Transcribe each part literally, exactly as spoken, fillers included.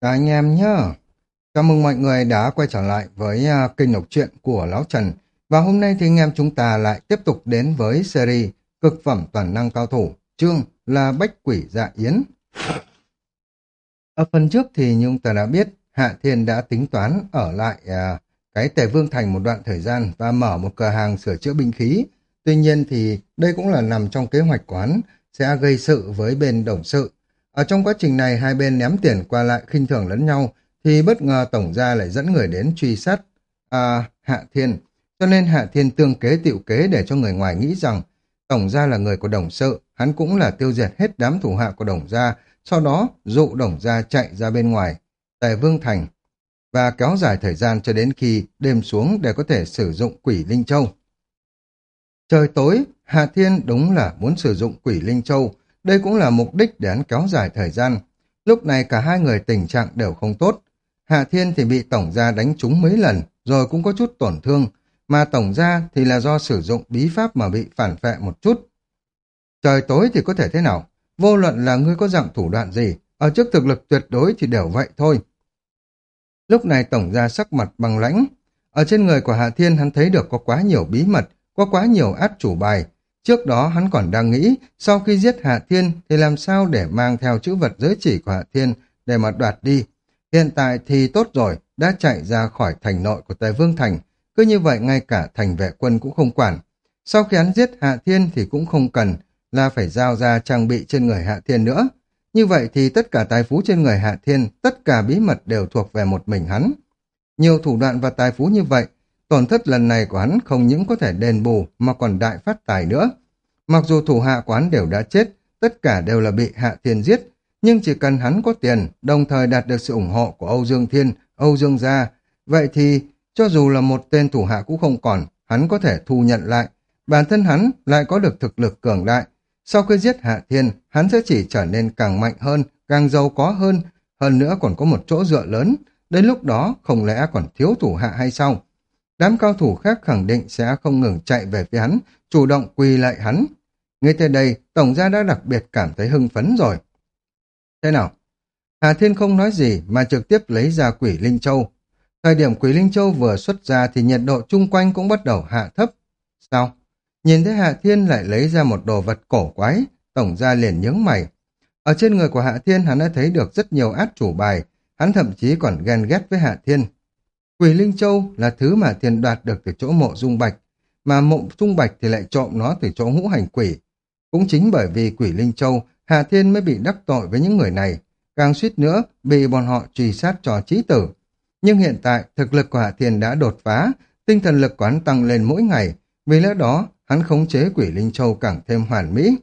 Các anh em nhá, chào mừng mọi người đã quay trở lại với à, kênh đọc truyện của Lão Trần. Và hôm nay thì anh em chúng ta lại tiếp tục đến với series Cực phẩm toàn năng cao thủ, chương là Bách Quỷ Dạ Yến. Ở phần trước thì như chúng ta đã biết, Hạ Thiên đã tính toán ở lại à, cái Tề Vương Thành một đoạn thời gian và mở một cửa hàng sửa chữa binh khí. Tuy nhiên thì đây cũng là nằm trong kế hoạch của hắn, sẽ gây sự với bên đồng sự. Ở trong quá trình này hai bên ném tiền qua lại khinh thường lẫn nhau thì bất ngờ tổng gia lại dẫn người đến truy sát à, Hạ Thiên. Cho nên Hạ Thiên tương kế tựu kế để cho người ngoài nghĩ rằng tổng gia là người của đồng sự, hắn cũng là tiêu diệt hết đám thủ hạ của đồng gia, sau đó dụ đồng gia chạy ra bên ngoài Tề Vương Thành và kéo dài thời gian cho đến khi đêm xuống để có thể sử dụng Quỷ Linh Châu. Trời tối, Hạ Thiên đúng là muốn sử dụng Quỷ Linh Châu, đây cũng là mục đích để hắn kéo dài thời gian. Lúc này cả hai người tình trạng đều không tốt. Hạ Thiên thì bị tổng gia đánh trúng mấy lần, rồi cũng có chút tổn thương, mà tổng gia thì là do sử dụng bí pháp mà bị phản phệ một chút. Trời tối thì có thể thế nào? Vô luận là ngươi có dạng thủ đoạn gì, ở trước thực lực tuyệt đối thì đều vậy thôi. Lúc này tổng gia sắc mặt băng lãnh. Ở trên người của Hạ Thiên hắn thấy được có quá nhiều bí mật, có quá nhiều át chủ bài. Trước đó hắn còn đang nghĩ, sau khi giết Hạ Thiên thì làm sao để mang theo chữ vật giới chỉ của Hạ Thiên để mà đoạt đi. Hiện tại thì tốt rồi, đã chạy ra khỏi thành nội của Tề Vương Thành, cứ như vậy ngay cả thành vệ quân cũng không quản. Sau khi hắn giết Hạ Thiên thì cũng không cần là phải giao ra trang bị trên người Hạ Thiên nữa. Như vậy thì tất cả tài phú trên người Hạ Thiên, tất cả bí mật đều thuộc về một mình hắn. Nhiều thủ đoạn và tài phú như vậy, tổn thất lần này của hắn không những có thể đền bù mà còn đại phát tài nữa. Mặc dù thủ hạ của hắn đều đã chết, tất cả đều là bị Hạ Thiên giết, nhưng chỉ cần hắn có tiền, đồng thời đạt được sự ủng hộ của Âu Dương Thiên, Âu Dương gia, vậy thì cho dù là một tên thủ hạ cũng không còn, hắn có thể thu nhận lại. Bản thân hắn lại có được thực lực cường đại. Sau khi giết Hạ Thiên, hắn sẽ chỉ trở nên càng mạnh hơn, càng giàu có hơn, hơn nữa còn có một chỗ dựa lớn. Đến lúc đó, không lẽ còn thiếu thủ hạ hay sao? Đám cao thủ khác khẳng định sẽ không ngừng chạy về phía hắn, chủ động quỳ lại hắn. Ngay tới đây, tổng gia đã đặc biệt cảm thấy hưng phấn rồi. Thế nào? Hà Thiên không nói gì mà trực tiếp lấy ra Quỷ Linh Châu. Thời điểm Quỷ Linh Châu vừa xuất ra thì nhiệt độ chung quanh cũng bắt đầu hạ thấp. Sao? Nhìn thấy Hạ Thiên lại lấy ra một đồ vật cổ quái, tổng gia liền nhướng mày. Ở trên người của Hạ Thiên hắn đã thấy được rất nhiều át chủ bài, hắn thậm chí còn ghen ghét với Hạ Thiên. Quỷ Linh Châu là thứ mà Thiên đoạt được từ chỗ mộ dung bạch, mà mộ dung bạch thì lại trộm nó từ chỗ ngũ hành quỷ. Cũng chính bởi vì Quỷ Linh Châu, Hạ Thiên mới bị đắc tội với những người này, càng suýt nữa bị bọn họ truy sát cho chí tử. Nhưng hiện tại thực lực của Hạ Thiên đã đột phá, tinh thần lực của hắn tăng lên mỗi ngày, vì lẽ đó hắn khống chế Quỷ Linh Châu càng thêm hoàn mỹ.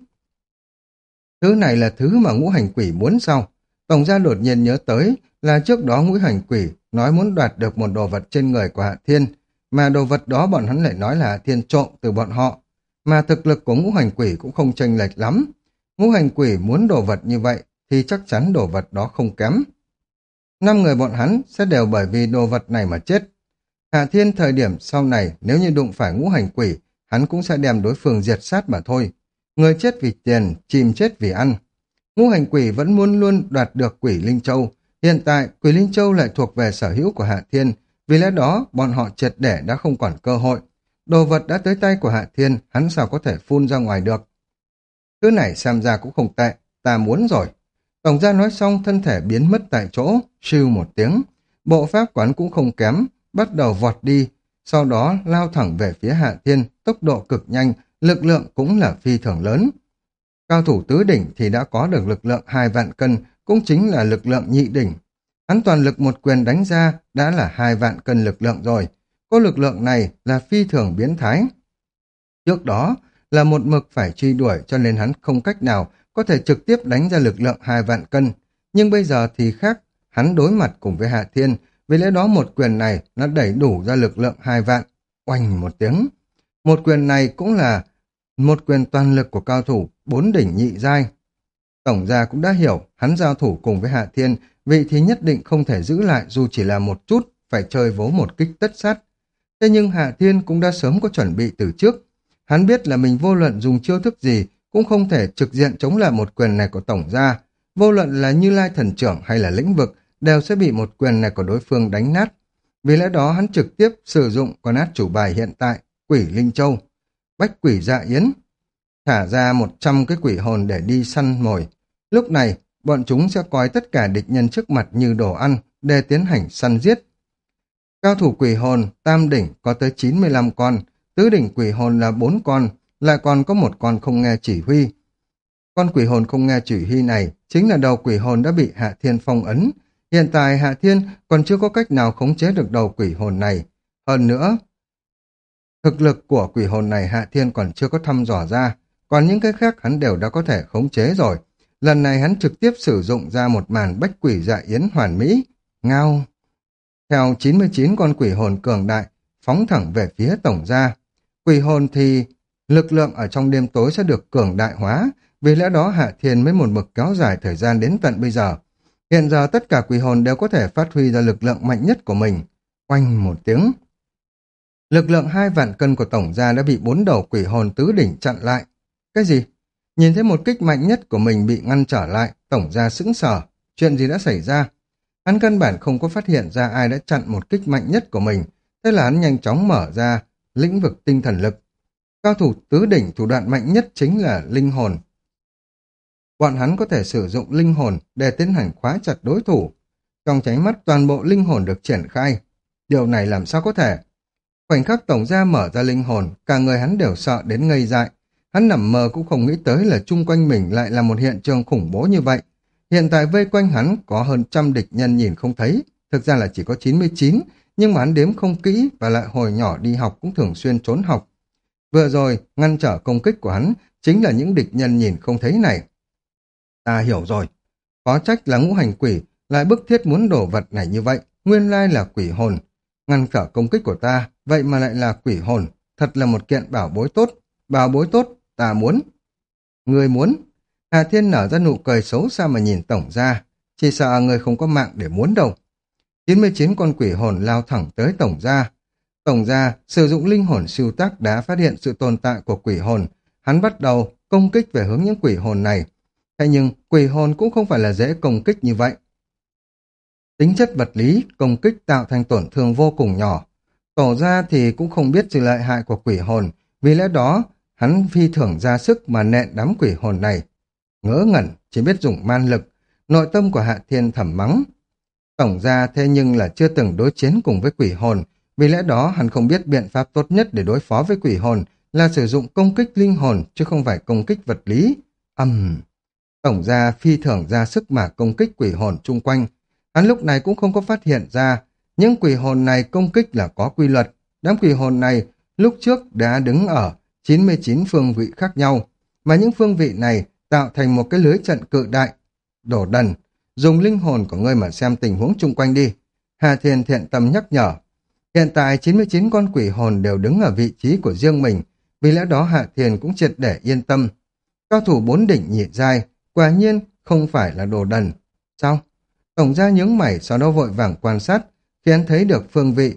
Thứ này là thứ mà ngũ hành quỷ muốn sao? Tổng gia đột nhiên nhớ tới là trước đó ngũ hành quỷ nói muốn đoạt được một đồ vật trên người của Hạ Thiên, mà đồ vật đó bọn hắn lại nói là Hạ Thiên trộm từ bọn họ, mà thực lực của ngũ hành quỷ cũng không chênh lệch lắm. Ngũ hành quỷ muốn đồ vật như vậy thì chắc chắn đồ vật đó không kém. Năm người bọn hắn sẽ đều bởi vì đồ vật này mà chết. Hạ Thiên thời điểm sau này nếu như đụng phải ngũ hành quỷ, hắn cũng sẽ đem đối phương diệt sát mà thôi. Người chết vì tiền, chim chết vì ăn. Ngũ hành quỷ vẫn muốn luôn đoạt được Quỷ Linh Châu. Hiện tại, Quỷ Linh Châu lại thuộc về sở hữu của Hạ Thiên, vì lẽ đó bọn họ triệt để đã không còn cơ hội. Đồ vật đã tới tay của Hạ Thiên, hắn sao có thể phun ra ngoài được. Thứ này xem ra cũng không tệ, ta muốn rồi. Tổng gia nói xong thân thể biến mất tại chỗ, siêu một tiếng. Bộ pháp quán cũng không kém, bắt đầu vọt đi, sau đó lao thẳng về phía Hạ Thiên, tốc độ cực nhanh, lực lượng cũng là phi thường lớn. Cao thủ tứ đỉnh thì đã có được lực lượng hai vạn cân, cũng chính là lực lượng nhị đỉnh. Hắn toàn lực một quyền đánh ra đã là hai vạn cân lực lượng rồi. Có lực lượng này là phi thường biến thái. Trước đó là một mực phải truy đuổi cho nên hắn không cách nào có thể trực tiếp đánh ra lực lượng hai vạn cân. Nhưng bây giờ thì khác, hắn đối mặt cùng với Hạ Thiên, vì lẽ đó một quyền này nó đẩy đủ ra lực lượng hai vạn. Oanh một tiếng. Một quyền này cũng là một quyền toàn lực của cao thủ bốn đỉnh nhị giai. Tổng gia cũng đã hiểu, hắn giao thủ cùng với Hạ Thiên, vị thì nhất định không thể giữ lại dù chỉ là một chút, phải chơi vố một kích tất sát. Thế nhưng Hạ Thiên cũng đã sớm có chuẩn bị từ trước. Hắn biết là mình vô luận dùng chiêu thức gì cũng không thể trực diện chống lại một quyền này của tổng gia. Vô luận là Như Lai Thần Trưởng hay là lĩnh vực đều sẽ bị một quyền này của đối phương đánh nát. Vì lẽ đó hắn trực tiếp sử dụng con át chủ bài hiện tại, Quỷ Linh Châu. Bách Quỷ Dạ Yến thả ra một trăm cái quỷ hồn để đi săn mồi. Lúc này, bọn chúng sẽ coi tất cả địch nhân trước mặt như đồ ăn để tiến hành săn giết. Cao thủ quỷ hồn, tam đỉnh có tới chín mươi lăm con, tứ đỉnh quỷ hồn là bốn con, lại còn có một con không nghe chỉ huy. Con quỷ hồn không nghe chỉ huy này chính là đầu quỷ hồn đã bị Hạ Thiên phong ấn. Hiện tại Hạ Thiên còn chưa có cách nào khống chế được đầu quỷ hồn này. Hơn nữa, thực lực của quỷ hồn này Hạ Thiên còn chưa có thăm dò ra, còn những cái khác hắn đều đã có thể khống chế rồi. Lần này hắn trực tiếp sử dụng ra một màn bách quỷ dạ yến hoàn mỹ. Ngao! Theo chín mươi chín con quỷ hồn cường đại, phóng thẳng về phía tổng gia. Quỷ hồn thì lực lượng ở trong đêm tối sẽ được cường đại hóa, vì lẽ đó Hạ Thiên mới một mực kéo dài thời gian đến tận bây giờ. Hiện giờ tất cả quỷ hồn đều có thể phát huy ra lực lượng mạnh nhất của mình. Oanh một tiếng. Lực lượng hai vạn cân của tổng gia đã bị bốn đầu quỷ hồn tứ đỉnh chặn lại. Cái gì? Nhìn thấy một kích mạnh nhất của mình bị ngăn trở lại, tổng gia sững sờ. Chuyện gì đã xảy ra? Hắn căn bản không có phát hiện ra ai đã chặn một kích mạnh nhất của mình. Thế là hắn nhanh chóng mở ra lĩnh vực tinh thần lực. Cao thủ tứ đỉnh thủ đoạn mạnh nhất chính là linh hồn. Bọn hắn có thể sử dụng linh hồn để tiến hành khóa chặt đối thủ. Trong cháy mắt toàn bộ linh hồn được triển khai. Điều này làm sao có thể? Khoảnh khắc tổng gia mở ra linh hồn, cả người hắn đều sợ đến ngây dại. Hắn nằm mơ cũng không nghĩ tới là chung quanh mình lại là một hiện trường khủng bố như vậy. Hiện tại vây quanh hắn có hơn trăm địch nhân nhìn không thấy, thực ra là chỉ có chín mươi chín, nhưng mà hắn đếm không kỹ và lại hồi nhỏ đi học cũng thường xuyên trốn học. Vừa rồi, ngăn trở công kích của hắn chính là những địch nhân nhìn không thấy này. Ta hiểu rồi, khó trách là ngũ hành quỷ lại bức thiết muốn đổ vật này như vậy, nguyên lai là quỷ hồn. Ngăn trở công kích của ta, vậy mà lại là quỷ hồn, thật là một kiện bảo bối tốt, bảo bối tốt, ta muốn. Người muốn? Hà Thiên nở ra nụ cười xấu xa mà nhìn tổng gia, chỉ sợ người không có mạng để muốn đâu. chín mươi chín con quỷ hồn lao thẳng tới tổng gia. Tổng gia sử dụng linh hồn siêu tác đã phát hiện sự tồn tại của quỷ hồn, hắn bắt đầu công kích về hướng những quỷ hồn này. Thế nhưng quỷ hồn cũng không phải là dễ công kích như vậy. Tính chất vật lý, công kích tạo thành tổn thương vô cùng nhỏ. Tổ gia thì cũng không biết sự lợi hại của quỷ hồn, vì lẽ đó hắn phi thường ra sức mà nện đám quỷ hồn này. Ngớ ngẩn, chỉ biết dùng man lực, nội tâm của Hạ Thiên thầm mắng. Tổng gia thế nhưng là chưa từng đối chiến cùng với quỷ hồn, vì lẽ đó hắn không biết biện pháp tốt nhất để đối phó với quỷ hồn là sử dụng công kích linh hồn chứ không phải công kích vật lý. Âm... Uhm. Tổng gia phi thường ra sức mà công kích quỷ hồn chung quanh. Hắn lúc này cũng không có phát hiện ra những quỷ hồn này công kích là có quy luật. Đám quỷ hồn này lúc trước đã đứng ở chín mươi chín phương vị khác nhau, mà những phương vị này tạo thành một cái lưới trận cự đại. Đổ đần, dùng linh hồn của ngươi mà xem tình huống chung quanh đi. Hà Thiên thiện tâm nhắc nhở. Hiện tại chín mươi chín con quỷ hồn đều đứng ở vị trí của riêng mình, vì lẽ đó Hạ Thiên cũng triệt để yên tâm. Cao thủ bốn đỉnh nhị giai, quả nhiên không phải là đồ đần. Sao? Tổng gia nhướng mày, sau đó vội vàng quan sát, khi hắn thấy được phương vị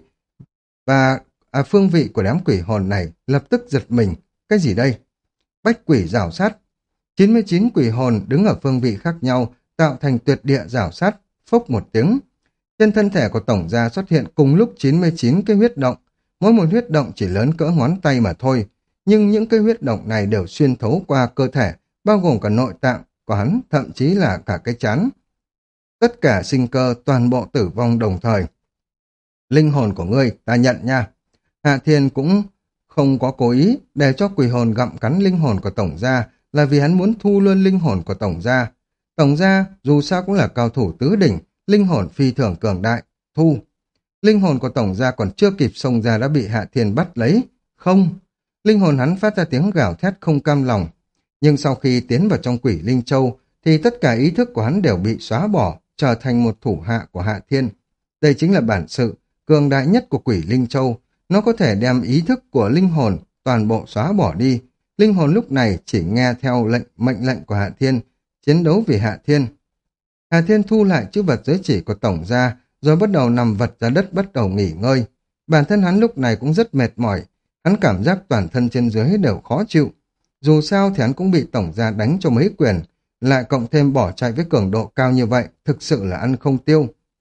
và à, phương vị của đám quỷ hồn này, lập tức giật mình. Cái gì đây? Bách quỷ rảo sát. chín mươi chín quỷ hồn đứng ở phương vị khác nhau, tạo thành tuyệt địa rảo sát, phốc một tiếng. Trên thân thể của tổng gia xuất hiện cùng lúc chín mươi chín cái huyết động, mỗi một huyết động chỉ lớn cỡ ngón tay mà thôi, nhưng những cái huyết động này đều xuyên thấu qua cơ thể, bao gồm cả nội tạng của hắn, thậm chí là cả cái trán. Tất cả sinh cơ toàn bộ tử vong đồng thời. Linh hồn của ngươi ta nhận nha. Hạ Thiên cũng không có cố ý để cho quỷ hồn gặm cắn linh hồn của tổng gia, là vì hắn muốn thu luôn linh hồn của tổng gia. Tổng gia dù sao cũng là cao thủ tứ đỉnh, linh hồn phi thường cường đại. Thu. Linh hồn của tổng gia còn chưa kịp xông ra đã bị Hạ Thiên bắt lấy. Không. Linh hồn hắn phát ra tiếng gào thét không cam lòng. Nhưng sau khi tiến vào trong quỷ linh châu thì tất cả ý thức của hắn đều bị xóa bỏ, trở thành một thủ hạ của Hạ Thiên. Đây chính là bản sự cường đại nhất của quỷ linh châu. Nó có thể đem ý thức của linh hồn toàn bộ xóa bỏ đi. Linh hồn lúc này chỉ nghe theo lệnh mệnh lệnh của Hạ Thiên, chiến đấu vì Hạ Thiên. Hạ Thiên thu lại chữ vật giới chỉ của tổng gia, rồi bắt đầu nằm vật ra đất bắt đầu nghỉ ngơi. Bản thân hắn lúc này cũng rất mệt mỏi, hắn cảm giác toàn thân trên dưới đều khó chịu. Dù sao thì hắn cũng bị tổng gia đánh cho mấy quyền, lại cộng thêm bỏ chạy với cường độ cao như vậy, thực sự là ăn không tiêu.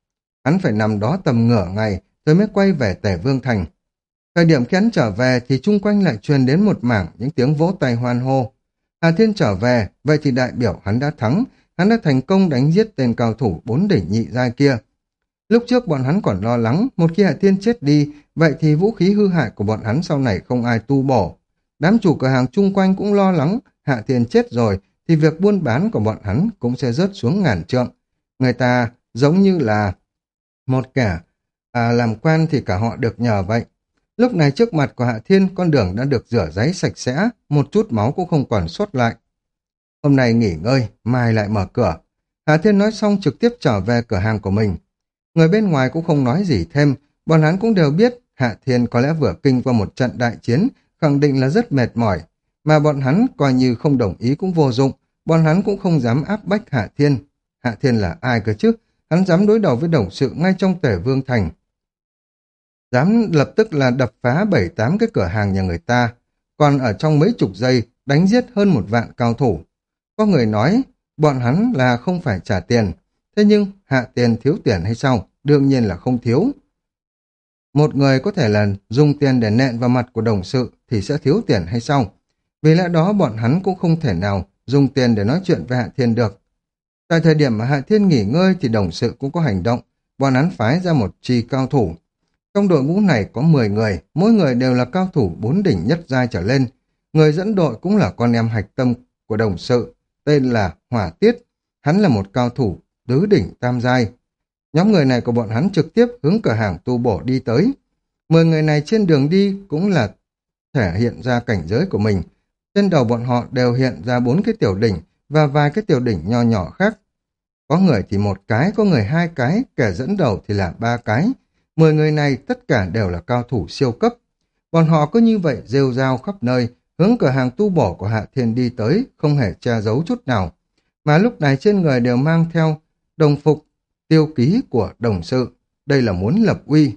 Hắn phải nằm đó tầm nửa ngày rồi mới quay về Tề Vương Thành. Thời điểm khi hắn trở về thì chung quanh lại truyền đến một mảng những tiếng vỗ tay hoan hô. Hà Thiên trở về, vậy thì đại biểu hắn đã thắng, hắn đã thành công đánh giết tên cao thủ bốn đỉnh nhị giai kia. Lúc trước bọn hắn còn lo lắng, một khi Hạ Thiên chết đi, vậy thì vũ khí hư hại của bọn hắn sau này không ai tu bổ. Đám chủ cửa hàng chung quanh cũng lo lắng, Hạ Thiên chết rồi thì việc buôn bán của bọn hắn cũng sẽ rớt xuống ngàn trượng. Người ta giống như là một kẻ à, làm quan thì cả họ được nhờ vậy. Lúc này trước mặt của Hạ Thiên, con đường đã được rửa ráy sạch sẽ, một chút máu cũng không còn sót lại. Hôm nay nghỉ ngơi, mai lại mở cửa. Hạ Thiên nói xong trực tiếp trở về cửa hàng của mình. Người bên ngoài cũng không nói gì thêm, bọn hắn cũng đều biết Hạ Thiên có lẽ vừa kinh qua một trận đại chiến, khẳng định là rất mệt mỏi. Mà bọn hắn coi như không đồng ý cũng vô dụng, bọn hắn cũng không dám áp bách Hạ Thiên. Hạ Thiên là ai cơ chứ? Hắn dám đối đầu với đồng sự ngay trong Tề Vương Thành. Dám lập tức là đập phá bảy tám cái cửa hàng nhà người ta, còn ở trong mấy chục giây đánh giết hơn một vạn cao thủ. Có người nói, bọn hắn là không phải trả tiền, thế nhưng Hạ Tiền thiếu tiền hay sao? Đương nhiên là không thiếu. Một người có thể là dùng tiền để nện vào mặt của đồng sự thì sẽ thiếu tiền hay sao? Vì lẽ đó bọn hắn cũng không thể nào dùng tiền để nói chuyện với Hạ Thiên được. Tại thời điểm mà Hạ Thiên nghỉ ngơi thì đồng sự cũng có hành động, bọn hắn phái ra một chi cao thủ. Trong đội ngũ này có mười người, mỗi người đều là cao thủ bốn đỉnh nhất giai trở lên. Người dẫn đội cũng là con em hạch tâm của đồng sự, tên là Hỏa Tiết. Hắn là một cao thủ tứ đỉnh tam giai. Nhóm người này của bọn hắn trực tiếp hướng cửa hàng tu bổ đi tới. Mười người này trên đường đi cũng là thể hiện ra cảnh giới của mình. Trên đầu bọn họ đều hiện ra bốn cái tiểu đỉnh và vài cái tiểu đỉnh nho nhỏ khác. Có người thì một cái, có người hai cái, kẻ dẫn đầu thì là ba cái. Mười người này tất cả đều là cao thủ siêu cấp. Bọn họ cứ như vậy rêu rao khắp nơi, hướng cửa hàng tu bổ của Hạ Thiên đi tới, không hề che giấu chút nào. Mà lúc này trên người đều mang theo đồng phục, tiêu ký của đồng sự. Đây là muốn lập uy.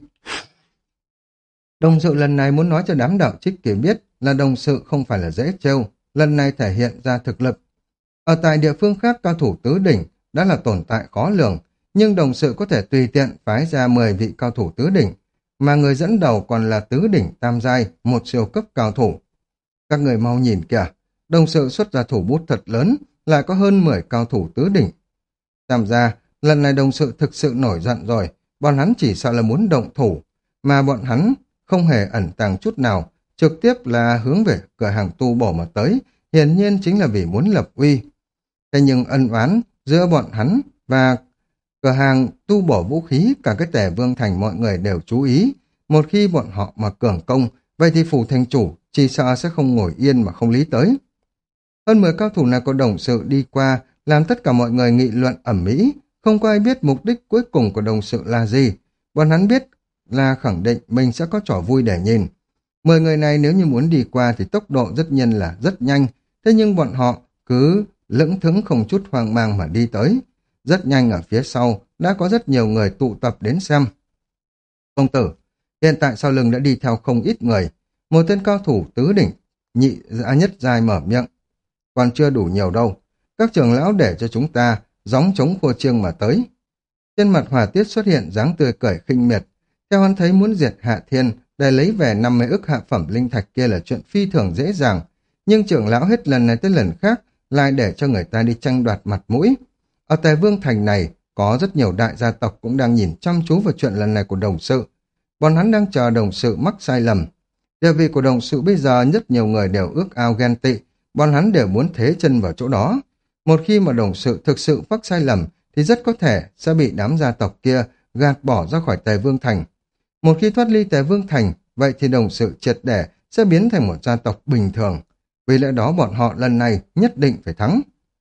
Đồng sự lần này muốn nói cho đám đạo trích kia biết là đồng sự không phải là dễ trêu, lần này thể hiện ra thực lực. Ở tại địa phương khác, cao thủ tứ đỉnh đã là tồn tại khó lường, nhưng đồng sự có thể tùy tiện phái ra mười vị cao thủ tứ đỉnh, mà người dẫn đầu còn là tứ đỉnh tam giai, một siêu cấp cao thủ. Các người mau nhìn kìa, đồng sự xuất ra thủ bút thật lớn, lại có hơn mười cao thủ tứ đỉnh. Xem ra, lần này đồng sự thực sự nổi giận rồi, bọn hắn chỉ sợ là muốn động thủ, mà bọn hắn không hề ẩn tàng chút nào, trực tiếp là hướng về cửa hàng tu bổ mà tới, hiển nhiên chính là vì muốn lập uy. Thế nhưng ân oán giữa bọn hắn và cửa hàng tu bổ vũ khí, cả cái Tề Vương Thành mọi người đều chú ý. Một khi bọn họ mà cường công, vậy thì phủ thành chủ chỉ sợ sẽ không ngồi yên mà không lý tới. Hơn mười cao thủ này có đồng sự đi qua, làm tất cả mọi người nghị luận ầm ĩ, không có ai biết mục đích cuối cùng của đồng sự là gì. Bọn hắn biết là khẳng định mình sẽ có trò vui để nhìn. Mười người này nếu như muốn đi qua thì tốc độ rất nhanh là rất nhanh, thế nhưng bọn họ cứ lững thững không chút hoang mang mà đi tới. Rất nhanh ở phía sau đã có rất nhiều người tụ tập đến xem. Công tử, hiện tại sau lưng đã đi theo không ít người. Một tên cao thủ tứ đỉnh, nhị giã nhất giai mở miệng. Còn chưa đủ nhiều đâu. Các trưởng lão để cho chúng ta gióng chống khua chiêng mà tới. Trên mặt Hỏa Tiết xuất hiện dáng tươi cười khinh miệt. Theo hắn thấy muốn diệt Hạ Thiên để lấy về năm mươi ức hạ phẩm linh thạch kia là chuyện phi thường dễ dàng. Nhưng trưởng lão hết lần này tới lần khác lại để cho người ta đi tranh đoạt mặt mũi. Ở Tề Vương Thành này có rất nhiều đại gia tộc cũng đang nhìn chăm chú vào chuyện lần này của đồng sự. Bọn hắn đang chờ đồng sự mắc sai lầm. Địa vị của đồng sự bây giờ rất nhiều người đều ước ao ghen tị, bọn hắn đều muốn thế chân vào chỗ đó. Một khi mà đồng sự thực sự mắc sai lầm thì rất có thể sẽ bị đám gia tộc kia gạt bỏ ra khỏi Tề Vương Thành. Một khi thoát ly Tề Vương Thành, vậy thì đồng sự triệt để sẽ biến thành một gia tộc bình thường. Vì lẽ đó bọn họ lần này nhất định phải thắng.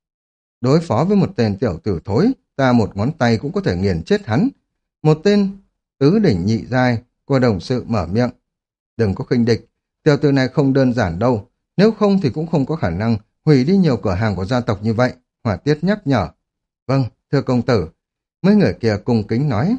Đối phó với một tên tiểu tử thối, ta một ngón tay cũng có thể nghiền chết hắn. Một tên tứ đỉnh nhị giai của đồng sự mở miệng. Đừng có khinh địch, tiểu tử này không đơn giản đâu. Nếu không thì cũng không có khả năng hủy đi nhiều cửa hàng của gia tộc như vậy. Hỏa Tiết nhắc nhở. Vâng, thưa công tử. Mấy người kia cung kính nói.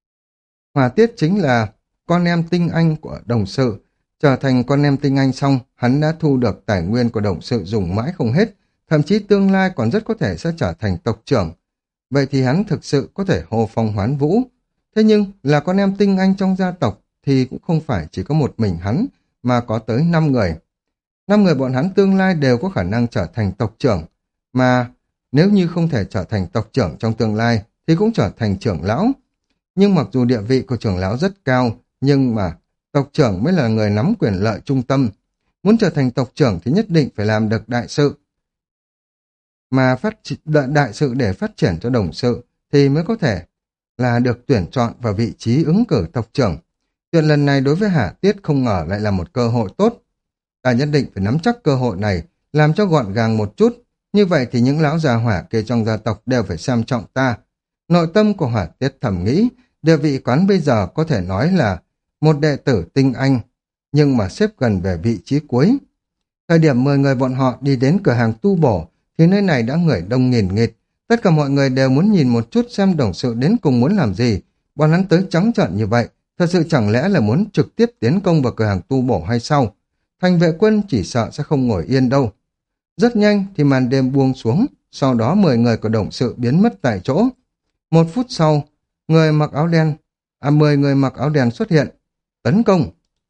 Hỏa Tiết chính là con em tinh anh của đồng sự. Trở thành con em tinh anh xong, hắn đã thu được tài nguyên của đồng sự dùng mãi không hết. Thậm chí tương lai còn rất có thể sẽ trở thành tộc trưởng. Vậy thì hắn thực sự có thể hô phong hoán vũ. Thế nhưng là con em tinh anh trong gia tộc thì cũng không phải chỉ có một mình hắn, mà có tới năm người. Năm người bọn hắn tương lai đều có khả năng trở thành tộc trưởng, mà nếu như không thể trở thành tộc trưởng trong tương lai thì cũng trở thành trưởng lão. Nhưng mặc dù địa vị của trưởng lão rất cao, nhưng mà tộc trưởng mới là người nắm quyền lợi trung tâm. Muốn trở thành tộc trưởng thì nhất định phải làm được đại sự. Mà phát đại, đại sự để phát triển cho đồng sự thì mới có thể là được tuyển chọn vào vị trí ứng cử tộc trưởng. Chuyện lần này đối với Hà Tiết không ngờ lại là một cơ hội tốt. Ta nhất định phải nắm chắc cơ hội này, làm cho gọn gàng một chút. Như vậy thì những lão già hỏa kia trong gia tộc đều phải xem trọng ta. Nội tâm của Hỏa Tiết thầm nghĩ, địa vị quán bây giờ có thể nói là một đệ tử tinh anh, nhưng mà xếp gần về vị trí cuối. Thời điểm mười người bọn họ đi đến cửa hàng tu bổ, thì nơi này đã người đông nghìn nghịt. Tất cả mọi người đều muốn nhìn một chút xem đồng sự đến cùng muốn làm gì. Bọn hắn tới trắng trợn như vậy, thật sự chẳng lẽ là muốn trực tiếp tiến công vào cửa hàng tu bổ hay sao? Thành vệ quân chỉ sợ sẽ không ngồi yên đâu. Rất nhanh thì màn đêm buông xuống, sau đó mười người của đồng sự biến mất tại chỗ. Một phút sau, người mặc áo đen, à mười người mặc áo đen xuất hiện, tấn công.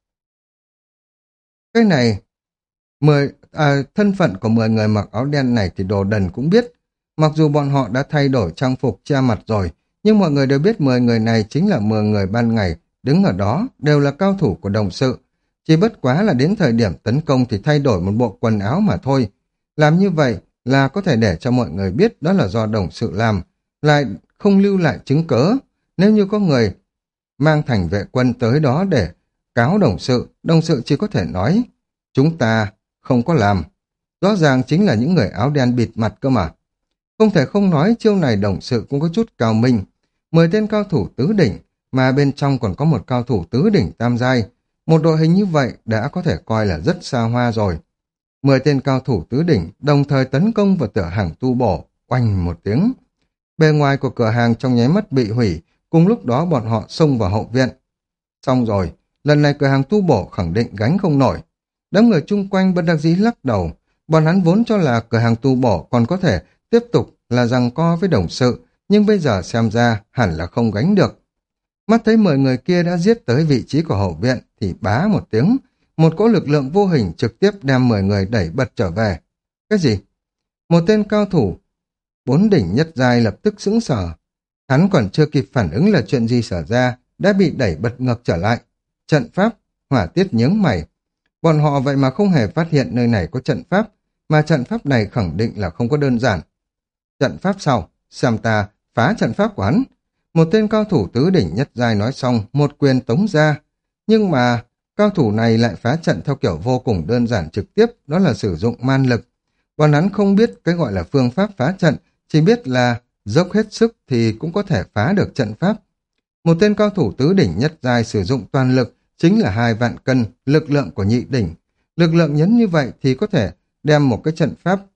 Cái này, mười, à, thân phận của mười người mặc áo đen này thì đồ đần cũng biết. Mặc dù bọn họ đã thay đổi trang phục che mặt rồi, nhưng mọi người đều biết mười người này chính là mười người ban ngày, đứng ở đó đều là cao thủ của đồng sự. Chỉ bất quá là đến thời điểm tấn công thì thay đổi một bộ quần áo mà thôi. Làm như vậy là có thể để cho mọi người biết đó là do đồng sự làm, lại không lưu lại chứng cớ. Nếu như có người mang thành vệ quân tới đó để cáo đồng sự, đồng sự chỉ có thể nói, chúng ta không có làm. Rõ ràng chính là những người áo đen bịt mặt cơ mà. Không thể không nói chiêu này đồng sự cũng có chút cao minh. Mười tên cao thủ tứ đỉnh, mà bên trong còn có một cao thủ tứ đỉnh tam giai. Một đội hình như vậy đã có thể coi là rất xa hoa rồi. Mười tên cao thủ tứ đỉnh đồng thời tấn công vào cửa hàng tu bổ, oanh một tiếng. Bề ngoài của cửa hàng trong nháy mắt bị hủy, cùng lúc đó bọn họ xông vào hậu viện. Xong rồi, lần này cửa hàng tu bổ khẳng định gánh không nổi. Đám người chung quanh bất đắc dĩ lắc đầu, bọn hắn vốn cho là cửa hàng tu bổ còn có thể tiếp tục là giằng co với đồng sự, nhưng bây giờ xem ra hẳn là không gánh được. Mắt thấy mười người kia đã giết tới vị trí của hậu viện thì bá một tiếng, một cỗ lực lượng vô hình trực tiếp đem mười người đẩy bật trở về. Cái gì? Một tên cao thủ bốn đỉnh nhất giai lập tức sững sờ. Hắn còn chưa kịp phản ứng là chuyện gì xảy ra, đã bị đẩy bật ngược trở lại. Trận pháp, Hỏa Tiết nhướng mày. Bọn họ vậy mà không hề phát hiện nơi này có trận pháp, mà trận pháp này khẳng định là không có đơn giản. Trận pháp sau, xem ta phá trận pháp của hắn. Một tên cao thủ tứ đỉnh nhất giai nói xong, một quyền tống ra. Nhưng mà cao thủ này lại phá trận theo kiểu vô cùng đơn giản trực tiếp, đó là sử dụng man lực. Bọn hắn không biết cái gọi là phương pháp phá trận, chỉ biết là dốc hết sức thì cũng có thể phá được trận pháp. Một tên cao thủ tứ đỉnh nhất giai sử dụng toàn lực, chính là hai vạn cân, lực lượng của nhị đỉnh. Lực lượng nhấn như vậy thì có thể đem một cái trận pháp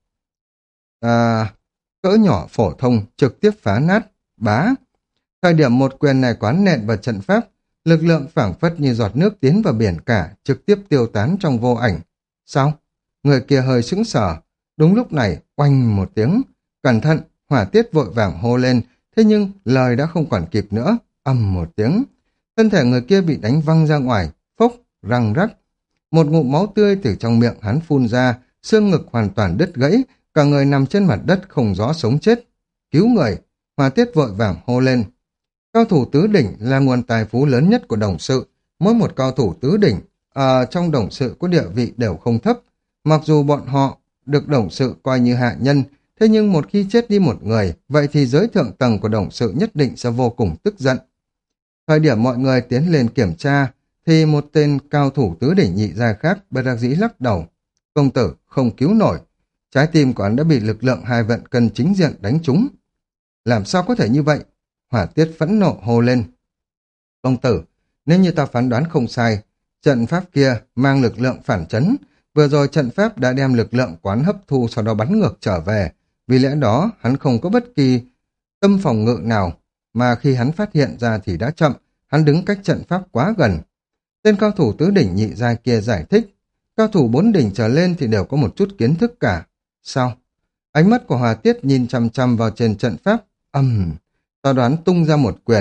à, cỡ nhỏ phổ thông trực tiếp phá nát, bá. Thời điểm một quyền này quán nện vào trận pháp, lực lượng phảng phất như giọt nước tiến vào biển cả, trực tiếp tiêu tán trong vô ảnh. Sao? Người kia hơi sững sờ. Đúng lúc này, oanh một tiếng. Cẩn thận, Hỏa Tiết vội vàng hô lên, thế nhưng lời đã không còn kịp nữa. Ầm một tiếng. Thân thể người kia bị đánh văng ra ngoài, phốc, răng rắc. Một ngụm máu tươi từ trong miệng hắn phun ra, xương ngực hoàn toàn đứt gãy, cả người nằm trên mặt đất không rõ sống chết. Cứu người, Hỏa Tiết vội vàng hô lên. Cao thủ tứ đỉnh là nguồn tài phú lớn nhất của đồng sự. Mỗi một cao thủ tứ đỉnh ở trong đồng sự có địa vị đều không thấp. Mặc dù bọn họ được đồng sự coi như hạ nhân, thế nhưng một khi chết đi một người, vậy thì giới thượng tầng của đồng sự nhất định sẽ vô cùng tức giận. Thời điểm mọi người tiến lên kiểm tra, thì một tên cao thủ tứ đỉnh nhị giai khác bất đắc dĩ lắc đầu. Công tử không cứu nổi. Trái tim của hắn đã bị lực lượng hai vạn cân chính diện đánh trúng. Làm sao có thể như vậy? Hỏa Tiết phẫn nộ hô lên. Công tử, nếu như ta phán đoán không sai, trận pháp kia mang lực lượng phản chấn. Vừa rồi trận pháp đã đem lực lượng quán hấp thu sau đó bắn ngược trở về. Vì lẽ đó, hắn không có bất kỳ tâm phòng ngự nào, mà khi hắn phát hiện ra thì đã chậm, hắn đứng cách trận pháp quá gần. Tên cao thủ tứ đỉnh nhị giai kia giải thích, cao thủ bốn đỉnh trở lên thì đều có một chút kiến thức cả. Sao? Ánh mắt của Hòa Tiết nhìn chăm chăm vào trên trận pháp, ầm, ta đoán tung ra một quyền,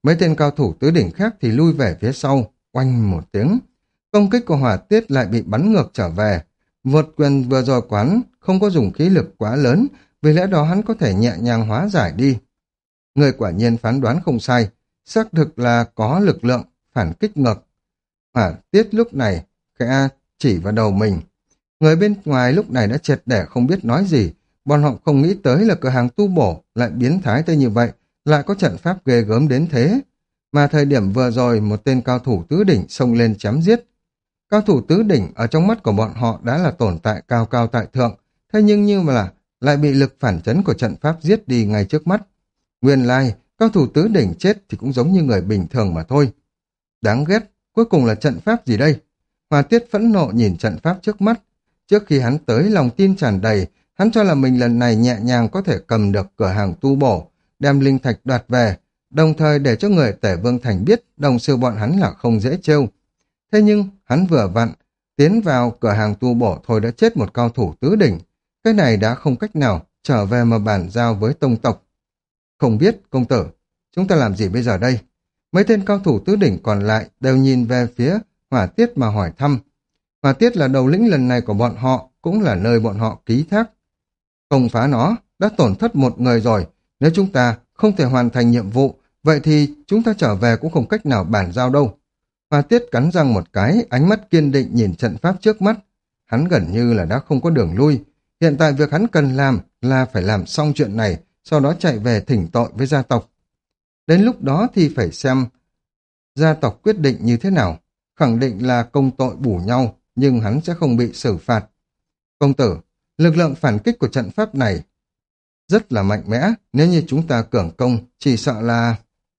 Mấy tên cao thủ tứ đỉnh khác thì lui về phía sau, oanh một tiếng. Công kích của Hỏa Tiết lại bị bắn ngược trở về. Một quyền vừa rồi quán không có dùng khí lực quá lớn, vì lẽ đó hắn có thể nhẹ nhàng hóa giải đi. Người quả nhiên phán đoán không sai, xác thực là có lực lượng phản kích ngược. Hỏa Tiết lúc này khẽ chỉ vào đầu mình. Người bên ngoài lúc này đã triệt để không biết nói gì, bọn họ không nghĩ tới là cửa hàng tu bổ lại biến thái tới như vậy, lại có trận pháp ghê gớm đến thế. Mà thời điểm vừa rồi một tên cao thủ tứ đỉnh xông lên chém giết. Cao thủ tứ đỉnh ở trong mắt của bọn họ đã là tồn tại cao cao tại thượng, thế nhưng như mà là lại bị lực phản chấn của trận pháp giết đi ngay trước mắt. Nguyên lai, cao thủ tứ đỉnh chết thì cũng giống như người bình thường mà thôi. Đáng ghét, cuối cùng là trận pháp gì đây? Hòa Tiết phẫn nộ nhìn trận pháp trước mắt. Trước khi hắn tới lòng tin tràn đầy, hắn cho là mình lần này nhẹ nhàng có thể cầm được cửa hàng tu bổ, đem linh thạch đoạt về, đồng thời để cho người Tể Vương Thành biết đồng sư bọn hắn là không dễ trêu. Thế nhưng, hắn vừa vặn, tiến vào cửa hàng tu bổ thôi đã chết một cao thủ tứ đỉnh. Cái này đã không cách nào trở về mà bàn giao với tông tộc. Không biết, công tử, chúng ta làm gì bây giờ đây? Mấy tên cao thủ tứ đỉnh còn lại đều nhìn về phía Hỏa Tiết mà hỏi thăm. Hỏa Tiết là đầu lĩnh lần này của bọn họ, cũng là nơi bọn họ ký thác. Không phá nó, đã tổn thất một người rồi. Nếu chúng ta không thể hoàn thành nhiệm vụ, vậy thì chúng ta trở về cũng không cách nào bàn giao đâu. Hỏa Tiết cắn răng một cái, ánh mắt kiên định nhìn trận pháp trước mắt. Hắn gần như là đã không có đường lui. Hiện tại việc hắn cần làm là phải làm xong chuyện này, sau đó chạy về thỉnh tội với gia tộc. Đến lúc đó thì phải xem gia tộc quyết định như thế nào. Khẳng định là công tội bù nhau, nhưng hắn sẽ không bị xử phạt. Công tử, lực lượng phản kích của trận pháp này rất là mạnh mẽ, nếu như chúng ta cường công, chỉ sợ là...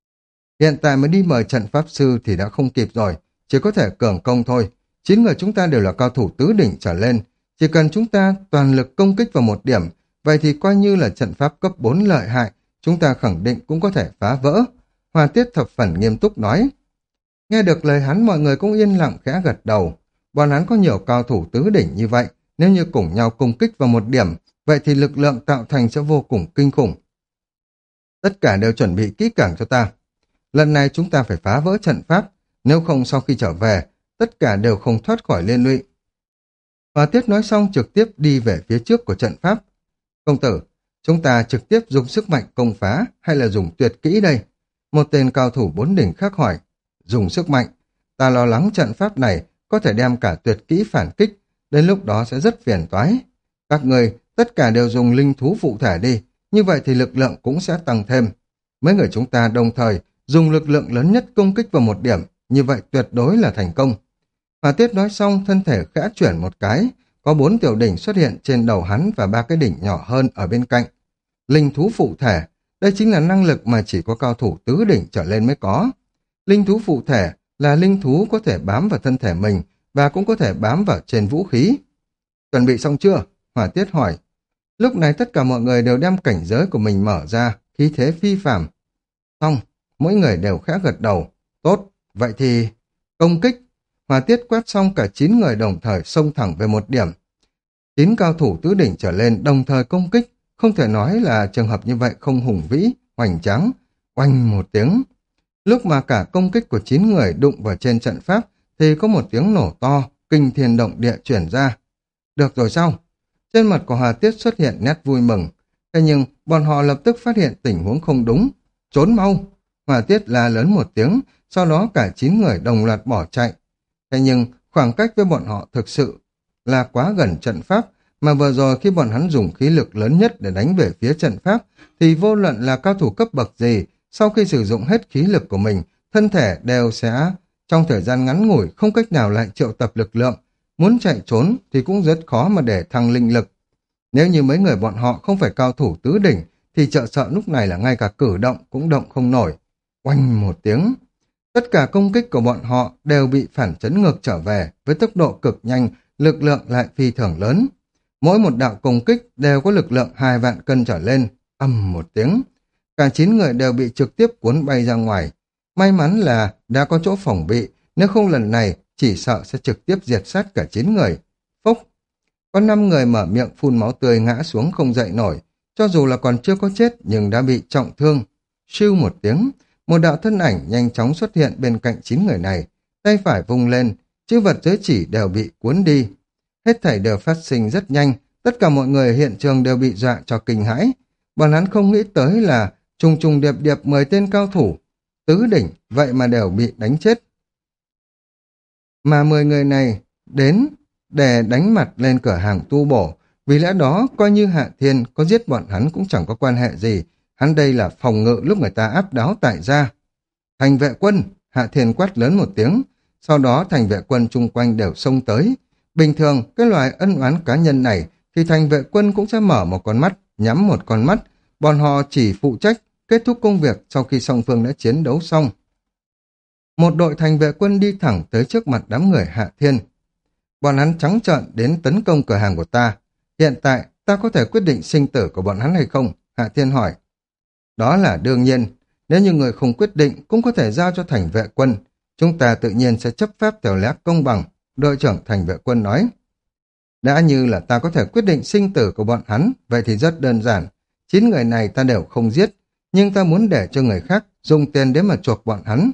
Hiện tại mới đi mời trận pháp sư thì đã không kịp rồi, chỉ có thể cường công thôi. Chín người chúng ta đều là cao thủ tứ đỉnh trở lên, chỉ cần chúng ta toàn lực công kích vào một điểm, vậy thì coi như là trận pháp cấp bốn lợi hại, chúng ta khẳng định cũng có thể phá vỡ. Hòa Tiết thập phần nghiêm túc nói. Nghe được lời hắn mọi người cũng yên lặng khẽ gật đầu. Bọn hắn có nhiều cao thủ tứ đỉnh như vậy, nếu như cùng nhau công kích vào một điểm, vậy thì lực lượng tạo thành sẽ vô cùng kinh khủng. Tất cả đều chuẩn bị kỹ càng cho ta. Lần này chúng ta phải phá vỡ trận pháp, nếu không sau khi trở về, tất cả đều không thoát khỏi liên lụy. Hòa Tiết nói xong trực tiếp đi về phía trước của trận pháp. Công tử, chúng ta trực tiếp dùng sức mạnh công phá hay là dùng tuyệt kỹ đây? Một tên cao thủ bốn đỉnh khác hỏi. Dùng sức mạnh, ta lo lắng trận pháp này có thể đem cả tuyệt kỹ phản kích, đến lúc đó sẽ rất phiền toái. Các người tất cả đều dùng linh thú phụ thể đi, như vậy thì lực lượng cũng sẽ tăng thêm. Mấy người chúng ta đồng thời dùng lực lượng lớn nhất công kích vào một điểm, như vậy tuyệt đối là thành công. Hòa Tiết nói xong, thân thể khẽ chuyển một cái, có bốn tiểu đỉnh xuất hiện trên đầu hắn và ba cái đỉnh nhỏ hơn ở bên cạnh. Linh thú phụ thể, đây chính là năng lực mà chỉ có cao thủ tứ đỉnh trở lên mới có. Linh thú phụ thể là linh thú có thể bám vào thân thể mình và cũng có thể bám vào trên vũ khí. Chuẩn bị xong chưa? Hỏa Tiết hỏi. Lúc này tất cả mọi người đều đem cảnh giới của mình mở ra, khí thế phi phàm. Xong, mỗi người đều khẽ gật đầu. Tốt, vậy thì... Công kích. Hỏa Tiết quét xong cả chín người đồng thời xông thẳng về một điểm. Chín cao thủ tứ đỉnh trở lên đồng thời công kích. Không thể nói là trường hợp như vậy không hùng vĩ, hoành tráng. Oanh một tiếng. Lúc mà cả công kích của chín người đụng vào trên trận pháp thì có một tiếng nổ to, kinh thiên động địa chuyển ra. Được rồi sao? Trên mặt của Hòa Tiết xuất hiện nét vui mừng. Thế nhưng bọn họ lập tức phát hiện tình huống không đúng. Trốn mau! Hòa Tiết la lớn một tiếng, sau đó cả chín người đồng loạt bỏ chạy. Thế nhưng khoảng cách với bọn họ thực sự là quá gần trận pháp, mà vừa rồi khi bọn hắn dùng khí lực lớn nhất để đánh về phía trận pháp thì vô luận là cao thủ cấp bậc gì, sau khi sử dụng hết khí lực của mình, thân thể đều sẽ trong thời gian ngắn ngủi không cách nào lại triệu tập lực lượng. Muốn chạy trốn thì cũng rất khó mà để thăng linh lực. Nếu như mấy người bọn họ không phải cao thủ tứ đỉnh thì trợ sợ lúc này là ngay cả cử động cũng động không nổi. Oanh một tiếng. Tất cả công kích của bọn họ đều bị phản chấn ngược trở về với tốc độ cực nhanh, lực lượng lại phi thường lớn. Mỗi một đạo công kích đều có lực lượng hai vạn cân trở lên. Ầm một tiếng. Cả chín người đều bị trực tiếp cuốn bay ra ngoài. May mắn là đã có chỗ phòng bị, nếu không lần này chỉ sợ sẽ trực tiếp diệt sát cả chín người. Phốc! Có năm người mở miệng phun máu tươi ngã xuống không dậy nổi, cho dù là còn chưa có chết nhưng đã bị trọng thương. Siêu một tiếng, Một đạo thân ảnh nhanh chóng xuất hiện bên cạnh chín người này, tay phải vung lên, chữ vật giới chỉ đều bị cuốn đi. Hết thảy đều phát sinh rất nhanh, tất cả mọi người ở hiện trường đều bị dọa cho kinh hãi. Bọn hắn không nghĩ tới là trùng trùng điệp điệp mười tên cao thủ, tứ đỉnh, vậy mà đều bị đánh chết. Mà mười người này đến để đánh mặt lên cửa hàng tu bổ, vì lẽ đó coi như Hạ Thiên có giết bọn hắn cũng chẳng có quan hệ gì, hắn đây là phòng ngự lúc người ta áp đáo tại gia. Thành vệ quân, Hạ Thiên quát lớn một tiếng, sau đó thành vệ quân chung quanh đều xông tới. Bình thường, cái loại ân oán cá nhân này thì thành vệ quân cũng sẽ mở một con mắt, nhắm một con mắt, bọn họ chỉ phụ trách kết thúc công việc sau khi song phương đã chiến đấu xong. Một đội thành vệ quân đi thẳng tới trước mặt đám người Hạ Thiên. Bọn hắn trắng trợn đến tấn công cửa hàng của ta. Hiện tại, ta có thể quyết định sinh tử của bọn hắn hay không? Hạ Thiên hỏi. Đó là đương nhiên. Nếu như người không quyết định, cũng có thể giao cho thành vệ quân. Chúng ta tự nhiên sẽ chấp pháp theo lẽ công bằng. Đội trưởng thành vệ quân nói. Đã như là ta có thể quyết định sinh tử của bọn hắn, vậy thì rất đơn giản. Chín người này ta đều không giết, nhưng ta muốn để cho người khác dùng tiền để mà chuộc bọn hắn.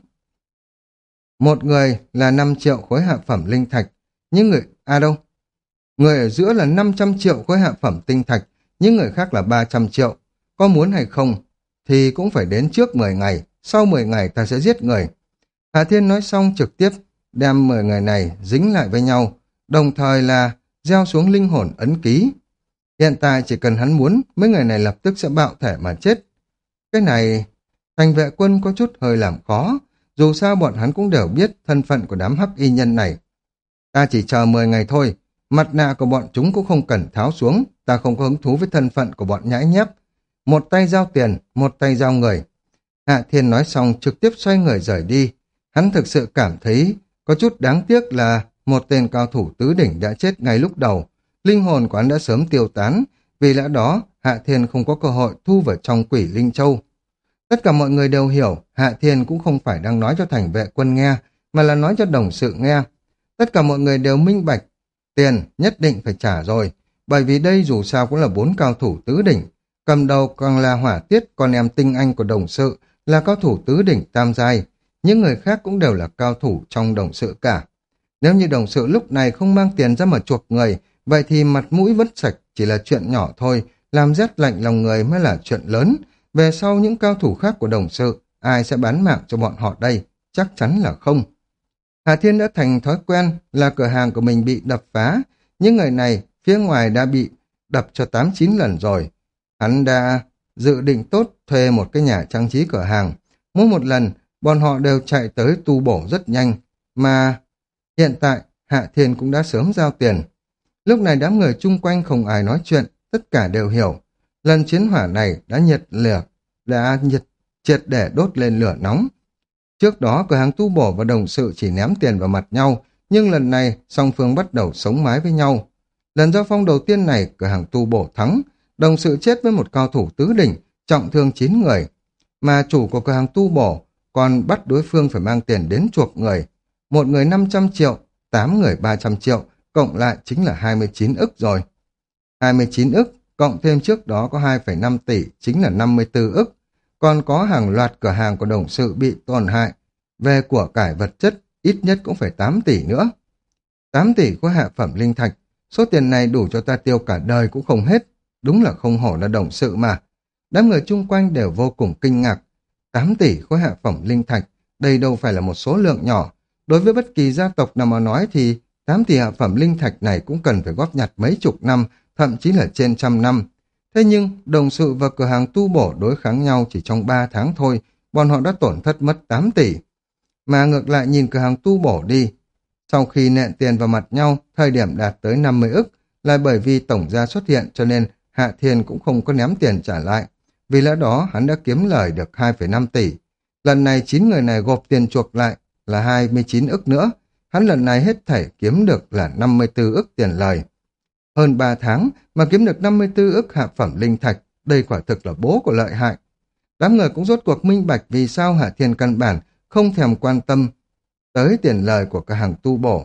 Một người là năm triệu khối hạ phẩm linh thạch, những người... À đâu? Người ở giữa là năm trăm triệu khối hạ phẩm tinh thạch, những người khác là ba trăm triệu. Có muốn hay không, thì cũng phải đến trước mười ngày, sau mười ngày ta sẽ giết người. Hạ Thiên nói xong trực tiếp đem mười người này dính lại với nhau, đồng thời là gieo xuống linh hồn ấn ký. Hiện tại chỉ cần hắn muốn, mấy người này lập tức sẽ bạo thể mà chết. Cái này, thành vệ quân có chút hơi làm khó, dù sao bọn hắn cũng đều biết thân phận của đám hắc y nhân này. Ta chỉ chờ mười ngày thôi, mặt nạ của bọn chúng cũng không cần tháo xuống, ta không có hứng thú với thân phận của bọn nhãi nhép. Một tay giao tiền, một tay giao người. Hạ Thiên nói xong trực tiếp xoay người rời đi. Hắn thực sự cảm thấy có chút đáng tiếc là một tên cao thủ tứ đỉnh đã chết ngay lúc đầu. Linh hồn của hắn đã sớm tiêu tán, vì lẽ đó Hạ Thiên không có cơ hội thu vào trong Quỷ Linh Châu. Tất cả mọi người đều hiểu Hạ Thiên cũng không phải đang nói cho thành vệ quân nghe, mà là nói cho đồng sự nghe. Tất cả mọi người đều minh bạch, tiền nhất định phải trả rồi, bởi vì đây dù sao cũng là bốn cao thủ tứ đỉnh. Cầm đầu còn là Hỏa Tiết, con em tinh anh của đồng sự, là cao thủ tứ đỉnh tam giai. Những người khác cũng đều là cao thủ trong đồng sự cả. Nếu như đồng sự lúc này không mang tiền ra mà chuộc người, vậy thì mặt mũi vứt sạch chỉ là chuyện nhỏ thôi, làm rét lạnh lòng người mới là chuyện lớn. Về sau những cao thủ khác của đồng sự, ai sẽ bán mạng cho bọn họ đây? Chắc chắn là không. Hà Thiên đã thành thói quen là cửa hàng của mình bị đập phá. Những người này phía ngoài đã bị đập cho tám chín lần rồi. Hắn đã dự định tốt thuê một cái nhà trang trí cửa hàng. Mỗi một lần, bọn họ đều chạy tới tu bổ rất nhanh. Mà hiện tại, Hạ Thiên cũng đã sớm giao tiền. Lúc này đám người chung quanh không ai nói chuyện, tất cả đều hiểu. Lần chiến hỏa này đã nhiệt lửa, đã nhiệt triệt để đốt lên lửa nóng. Trước đó cửa hàng tu bổ và đồng sự chỉ ném tiền vào mặt nhau, nhưng lần này song phương bắt đầu sống mái với nhau. Lần giao phong đầu tiên này cửa hàng tu bổ thắng, đồng sự chết với một cao thủ tứ đỉnh, trọng thương chín người. Mà chủ của cửa hàng tu bổ còn bắt đối phương phải mang tiền đến chuộc người. Một người năm trăm triệu, tám người ba trăm triệu, cộng lại chính là hai mươi chín ức rồi. hai mươi chín ức, cộng thêm trước đó có hai phẩy năm tỷ, chính là năm mươi tư ức. Còn có hàng loạt cửa hàng của đồng sự bị tổn hại. Về của cải vật chất, ít nhất cũng phải tám tỷ nữa. tám tỷ có hạ phẩm linh thạch, số tiền này đủ cho ta tiêu cả đời cũng không hết. Đúng là không hổ là đồng sự mà. Đám người chung quanh đều vô cùng kinh ngạc. tám tỷ khối hạ phẩm linh thạch, đây đâu phải là một số lượng nhỏ. Đối với bất kỳ gia tộc nào mà nói thì tám tỷ hạ phẩm linh thạch này cũng cần phải góp nhặt mấy chục năm, thậm chí là trên trăm năm. Thế nhưng, đồng sự và cửa hàng tu bổ đối kháng nhau chỉ trong ba tháng thôi, bọn họ đã tổn thất mất tám tỷ. Mà ngược lại nhìn cửa hàng tu bổ đi. Sau khi nện tiền vào mặt nhau, thời điểm đạt tới năm mươi ức, là bởi vì tổng gia xuất hiện cho nên Hạ Thiên cũng không có ném tiền trả lại. Vì lẽ đó hắn đã kiếm lời được hai phẩy năm tỷ. Lần này chín người này gộp tiền chuộc lại là hai mươi chín ức nữa. Hắn lần này hết thảy kiếm được là năm mươi tư ức tiền lời. Hơn ba tháng mà kiếm được năm mươi tư ức hạ phẩm linh thạch, đây quả thực là bố của lợi hại. Đám người cũng rốt cuộc minh bạch vì sao Hạ Thiên căn bản không thèm quan tâm tới tiền lời của cửa hàng tu bổ.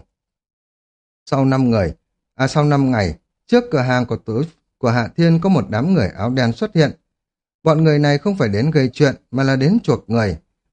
Sau năm người, à sau năm ngày, trước cửa hàng của tứ của Hạ Thiên có một đám người áo đen xuất hiện. Bọn người này không phải đến gây chuyện mà là đến chuộc người.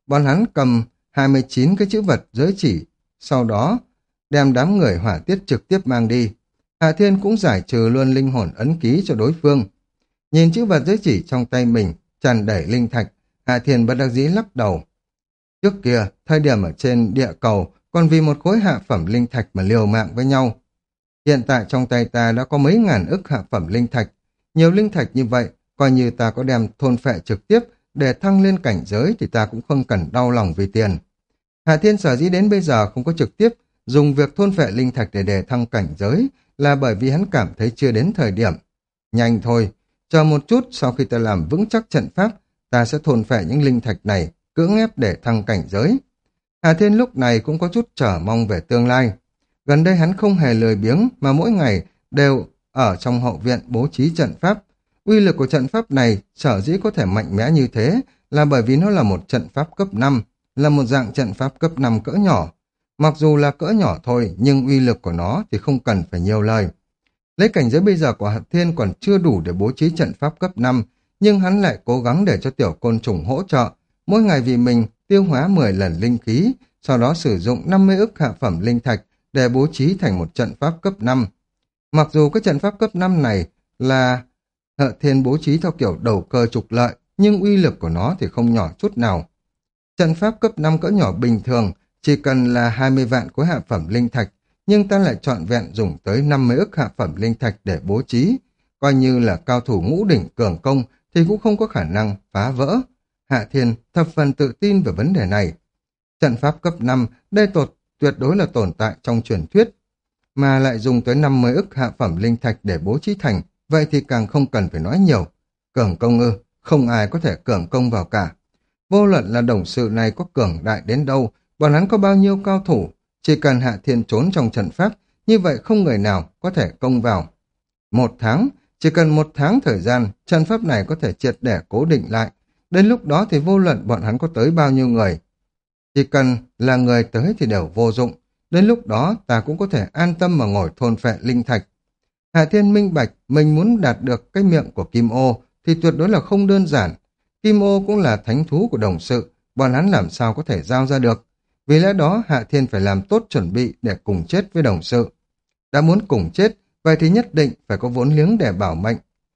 Bọn hắn cầm hai mươi chín cái chữ vật giới chỉ, sau đó đem đám người hỏa tiết trực tiếp mang đi. Hạ Thiên cũng giải trừ luôn linh hồn ấn ký cho đối phương. Nhìn chữ vật giới chỉ trong tay mình, tràn đầy linh thạch, Hạ Thiên bất đắc dĩ lắc đầu. Trước kia, thời điểm ở trên địa cầu, còn vì một khối hạ phẩm linh thạch mà liều mạng với nhau. Hiện tại trong tay ta đã có mấy ngàn ức hạ phẩm linh thạch. Nhiều linh thạch như vậy, coi như ta có đem thôn phệ trực tiếp để thăng lên cảnh giới thì ta cũng không cần đau lòng vì tiền. Hạ Thiên sở dĩ đến bây giờ không có trực tiếp dùng việc thôn phệ linh thạch để đề thăng cảnh giới là bởi vì hắn cảm thấy chưa đến thời điểm. Nhanh thôi, chờ một chút sau khi ta làm vững chắc trận pháp, ta sẽ thôn phệ những linh thạch này, cưỡng ép để thăng cảnh giới. Hà Thiên lúc này cũng có chút chờ mong về tương lai. Gần đây hắn không hề lười biếng mà mỗi ngày đều ở trong hậu viện bố trí trận pháp. Uy lực của trận pháp này sở dĩ có thể mạnh mẽ như thế là bởi vì nó là một trận pháp cấp năm, là một dạng trận pháp cấp năm cỡ nhỏ. Mặc dù là cỡ nhỏ thôi nhưng uy lực của nó thì không cần phải nhiều lời. Lấy cảnh giới bây giờ của Hà Thiên còn chưa đủ để bố trí trận pháp cấp năm, nhưng hắn lại cố gắng để cho tiểu côn trùng hỗ trợ, mỗi ngày vì mình tiêu hóa mười lần linh khí, sau đó sử dụng năm mươi ức hạ phẩm linh thạch để bố trí thành một trận pháp cấp năm. Mặc dù cái trận pháp cấp năm này là Hạ Thiên bố trí theo kiểu đầu cơ trục lợi, nhưng uy lực của nó thì không nhỏ chút nào. Trận pháp cấp năm cỡ nhỏ bình thường chỉ cần là hai mươi vạn khối hạ phẩm linh thạch, nhưng ta lại trọn vẹn dùng tới năm mươi ức hạ phẩm linh thạch để bố trí. Coi như là cao thủ ngũ đỉnh cường công thì cũng không có khả năng phá vỡ. Hạ Thiên thập phần tự tin về vấn đề này. Trận pháp cấp năm, đây tột tuyệt đối là tồn tại trong truyền thuyết, mà lại dùng tới năm mươi ức hạ phẩm linh thạch để bố trí thành, vậy thì càng không cần phải nói nhiều. Cường công ư, không ai có thể cường công vào cả. Vô luận là đồng sự này có cường đại đến đâu, bọn hắn có bao nhiêu cao thủ, chỉ cần Hạ Thiên trốn trong trận pháp, như vậy không người nào có thể công vào. Một tháng, chỉ cần một tháng thời gian, trận pháp này có thể triệt để cố định lại. Đến lúc đó thì vô luận bọn hắn có tới bao nhiêu người. Chỉ cần là người tới thì đều vô dụng. Đến lúc đó ta cũng có thể an tâm mà ngồi thôn phệ linh thạch. Hạ Thiên minh bạch mình muốn đạt được cái miệng của Kim Ô thì tuyệt đối là không đơn giản. Kim Ô cũng là thánh thú của đồng sự, bọn hắn làm sao có thể giao ra được. Vì lẽ đó Hạ Thiên phải làm tốt chuẩn bị để cùng chết với đồng sự. Đã muốn cùng chết, vậy thì nhất định phải có vốn liếng để bảo mệnh.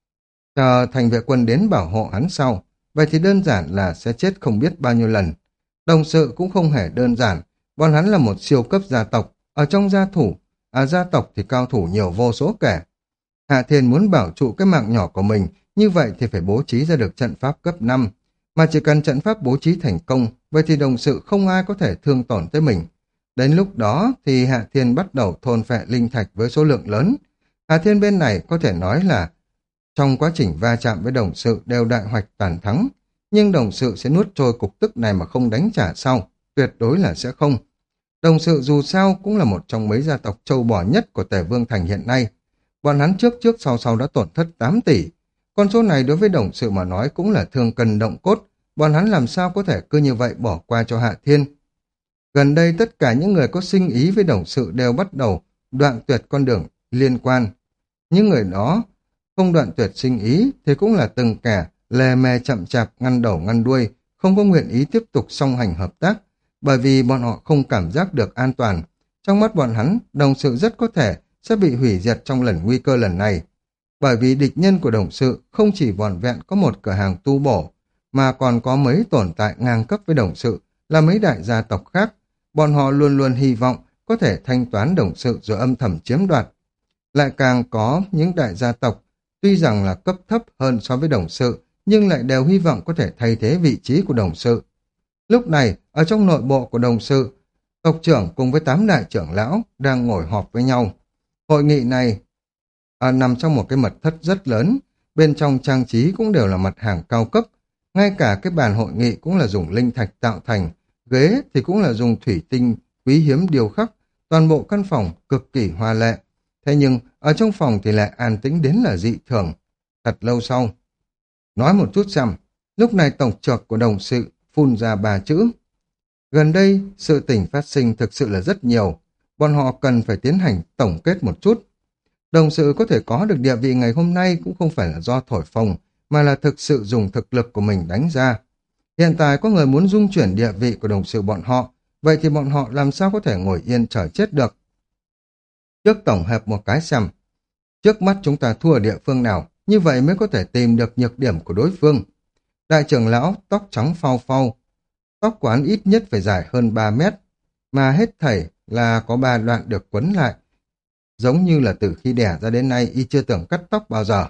Chờ thành vệ quân đến bảo hộ hắn sau, vậy thì đơn giản là sẽ chết không biết bao nhiêu lần. Đồng sự cũng không hề đơn giản, bọn hắn là một siêu cấp gia tộc, ở trong gia thủ, à gia tộc thì cao thủ nhiều vô số kể. Hạ Thiên muốn bảo trụ cái mạng nhỏ của mình, như vậy thì phải bố trí ra được trận pháp cấp năm. Mà chỉ cần trận pháp bố trí thành công, vậy thì đồng sự không ai có thể thương tổn tới mình. Đến lúc đó thì Hạ Thiên bắt đầu thôn phệ linh thạch với số lượng lớn. Hạ Thiên bên này có thể nói là trong quá trình va chạm với đồng sự đều đại hoạch toàn thắng, nhưng đồng sự sẽ nuốt trôi cục tức này mà không đánh trả sau, tuyệt đối là sẽ không. Đồng sự dù sao cũng là một trong mấy gia tộc trâu bò nhất của Tề Vương Thành hiện nay. Bọn hắn trước trước sau sau đã tổn thất tám tỷ. Con số này đối với đồng sự mà nói cũng là thương cần động cốt, bọn hắn làm sao có thể cứ như vậy bỏ qua cho Hạ Thiên. Gần đây tất cả những người có sinh ý với đồng sự đều bắt đầu đoạn tuyệt con đường liên quan. Những người đó không đoạn tuyệt sinh ý thì cũng là từng kẻ lề mề chậm chạp ngăn đầu ngăn đuôi, không có nguyện ý tiếp tục song hành hợp tác, bởi vì bọn họ không cảm giác được an toàn. Trong mắt bọn hắn, đồng sự rất có thể sẽ bị hủy diệt trong lần nguy cơ lần này. Bởi vì địch nhân của đồng sự không chỉ vỏn vẹn có một cửa hàng tu bổ, mà còn có mấy tồn tại ngang cấp với đồng sự, là mấy đại gia tộc khác. Bọn họ luôn luôn hy vọng có thể thanh toán đồng sự rồi âm thầm chiếm đoạt. Lại càng có những đại gia tộc, tuy rằng là cấp thấp hơn so với đồng sự, nhưng lại đều hy vọng có thể thay thế vị trí của đồng sự. Lúc này, ở trong nội bộ của đồng sự, tộc trưởng cùng với tám đại trưởng lão đang ngồi họp với nhau. Hội nghị này à, nằm trong một cái mật thất rất lớn, bên trong trang trí cũng đều là mặt hàng cao cấp, ngay cả cái bàn hội nghị cũng là dùng linh thạch tạo thành, ghế thì cũng là dùng thủy tinh quý hiếm điêu khắc, toàn bộ căn phòng cực kỳ hoa lệ. Thế nhưng, ở trong phòng thì lại an tĩnh đến là dị thường. Thật lâu sau, nói một chút xem, lúc này tổng trưởng của đồng sự phun ra ba chữ. Gần đây, sự tình phát sinh thực sự là rất nhiều, bọn họ cần phải tiến hành tổng kết một chút. Đồng sự có thể có được địa vị ngày hôm nay cũng không phải là do thổi phồng, mà là thực sự dùng thực lực của mình đánh ra. Hiện tại có người muốn dung chuyển địa vị của đồng sự bọn họ, vậy thì bọn họ làm sao có thể ngồi yên chờ chết được. Trước tổng hợp một cái xem, trước mắt chúng ta thua địa phương nào, như vậy mới có thể tìm được nhược điểm của đối phương. Đại trưởng lão, tóc trắng phau phau, tóc của hắn ít nhất phải dài hơn ba mét, mà hết thảy là có ba đoạn được quấn lại, giống như là từ khi đẻ ra đến nay y chưa từng cắt tóc bao giờ.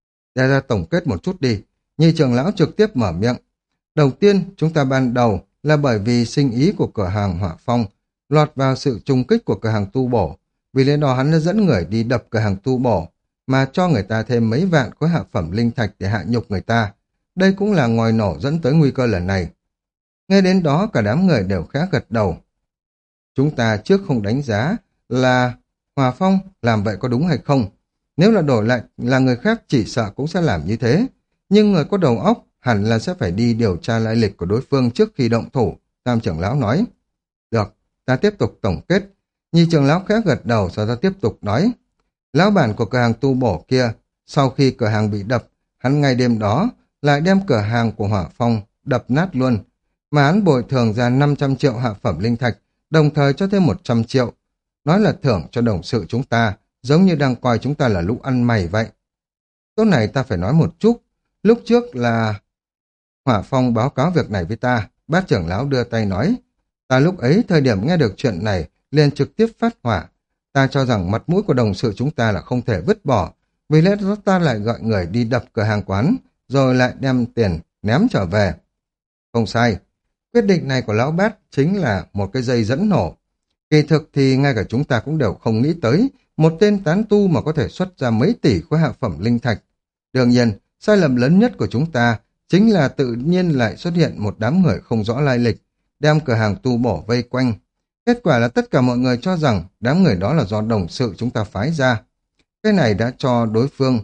Để ra tổng kết một chút đi, nhị trưởng lão trực tiếp mở miệng. Đầu tiên, chúng ta ban đầu là bởi vì sinh ý của cửa hàng Hỏa Phong lọt vào sự trùng kích của cửa hàng tu bổ, vì lẽ đó hắn đã dẫn người đi đập cửa hàng tu bổ, mà cho người ta thêm mấy vạn khối hạ phẩm linh thạch để hạ nhục người ta. Đây cũng là ngòi nổ dẫn tới nguy cơ lần này. Nghe đến đó cả đám người đều khá gật đầu. Chúng ta trước không đánh giá là Hòa Phong làm vậy có đúng hay không. Nếu là đổi lại là người khác chỉ sợ cũng sẽ làm như thế. Nhưng người có đầu óc hẳn là sẽ phải đi điều tra lai lịch của đối phương trước khi động thủ, Tam trưởng lão nói. Được, ta tiếp tục tổng kết. Nhị trưởng lão khẽ gật đầu, sau đó tiếp tục nói. Lão bản của cửa hàng tu bổ kia, sau khi cửa hàng bị đập, hắn ngay đêm đó lại đem cửa hàng của Hỏa Phong đập nát luôn, mà hắn bồi thường ra năm trăm triệu hạ phẩm linh thạch, đồng thời cho thêm một trăm triệu. Nói là thưởng cho đồng sự chúng ta, giống như đang coi chúng ta là lũ ăn mày vậy. Chỗ này ta phải nói một chút. Lúc trước là Hỏa Phong báo cáo việc này với ta, bát trưởng lão đưa tay nói. Ta lúc ấy thời điểm nghe được chuyện này, liền trực tiếp phát hỏa. Ta cho rằng mặt mũi của đồng sự chúng ta là không thể vứt bỏ, vì lẽ đó ta lại gọi người đi đập cửa hàng quán, rồi lại đem tiền ném trở về. Không sai, quyết định này của lão bát chính là một cái dây dẫn nổ. Kỳ thực thì ngay cả chúng ta cũng đều không nghĩ tới một tên tán tu mà có thể xuất ra mấy tỷ khối hạ phẩm linh thạch. Đương nhiên, sai lầm lớn nhất của chúng ta chính là tự nhiên lại xuất hiện một đám người không rõ lai lịch, đem cửa hàng tu bổ vây quanh. Kết quả là tất cả mọi người cho rằng đám người đó là do đồng sự chúng ta phái ra. Cái này đã cho đối phương